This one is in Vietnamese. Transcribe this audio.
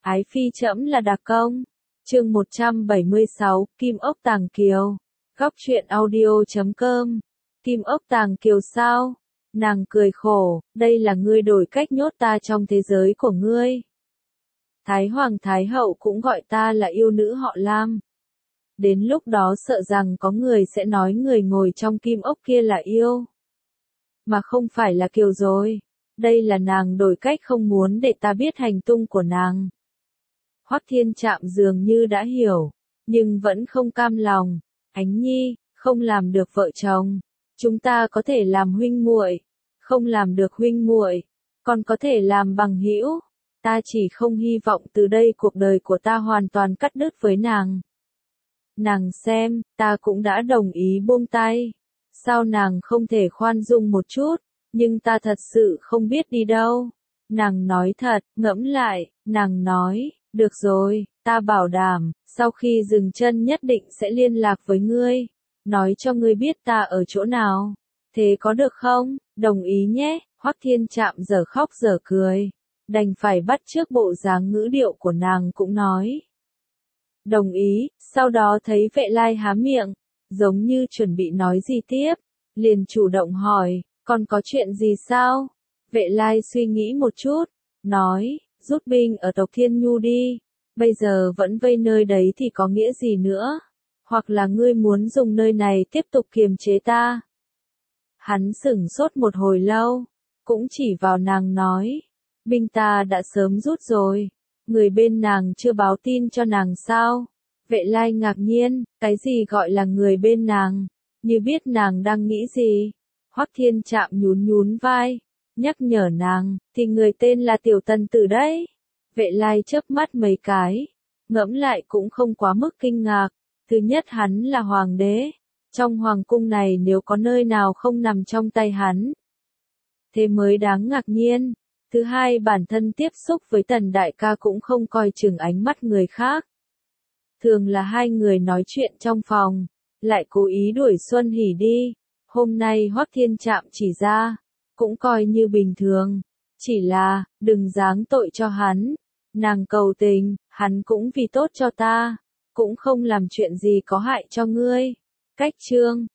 Ái phi trẫm là đặc công. Chương 176, Kim ốc tàng kiều. Góc truyện audio.com. Kim ốc tàng kiều sao? Nàng cười khổ, đây là ngươi đổi cách nhốt ta trong thế giới của ngươi. Thái Hoàng Thái Hậu cũng gọi ta là yêu nữ họ Lam. Đến lúc đó sợ rằng có người sẽ nói người ngồi trong kim ốc kia là yêu. Mà không phải là kiều rồi. Đây là nàng đổi cách không muốn để ta biết hành tung của nàng. Hoắc Thiên Trạm dường như đã hiểu, nhưng vẫn không cam lòng. Ánh Nhi, không làm được vợ chồng, chúng ta có thể làm huynh muội, không làm được huynh muội, còn có thể làm bằng hữu. Ta chỉ không hy vọng từ đây cuộc đời của ta hoàn toàn cắt đứt với nàng. Nàng xem, ta cũng đã đồng ý buông tay. Sao nàng không thể khoan dung một chút, nhưng ta thật sự không biết đi đâu. Nàng nói thật, ngẫm lại, nàng nói, được rồi, ta bảo đảm, sau khi dừng chân nhất định sẽ liên lạc với ngươi, nói cho ngươi biết ta ở chỗ nào. Thế có được không? Đồng ý nhé. Hoắc Thiên Trạm giờ khóc giờ cười, đành phải bắt chước bộ dáng ngữ điệu của nàng cũng nói. Đồng ý, sau đó thấy Vệ Lai há miệng, giống như chuẩn bị nói gì tiếp, liền chủ động hỏi, còn có chuyện gì sao? Vệ Lai suy nghĩ một chút, nói, rút binh ở tộc Thiên Nhu đi, bây giờ vẫn vây nơi đấy thì có nghĩa gì nữa, hoặc là ngươi muốn dùng nơi này tiếp tục kiềm chế ta. Hắn sửng sốt một hồi lâu, cũng chỉ vào nàng nói, binh ta đã sớm rút rồi, người bên nàng chưa báo tin cho nàng sao? Vệ Lai ngạc nhiên, cái gì gọi là người bên nàng, như biết nàng đang nghĩ gì. Hoắc Thiên Trạm nhún nhún vai, nhắc nhở nàng, thì người tên là Tiểu Tần Tử đấy. Vệ Lai chớp mắt mấy cái, ngẫm lại cũng không quá mức kinh ngạc. Thứ nhất, hắn là hoàng đế, trong hoàng cung này nếu có nơi nào không nằm trong tay hắn, thế mới đáng ngạc nhiên. Thứ hai, bản thân tiếp xúc với Tần đại ca cũng không coi chừng ánh mắt người khác. Thường là hai người nói chuyện trong phòng, lại cố ý đuổi Xuân Hỉ đi. Hôm nay Hoắc Thiên Trạm chỉ ra, cũng coi như bình thường, chỉ là, đừng giáng tội cho hắn. Nàng cầu tình, hắn cũng vì tốt cho ta, cũng không làm chuyện gì có hại cho ngươi. Cách chương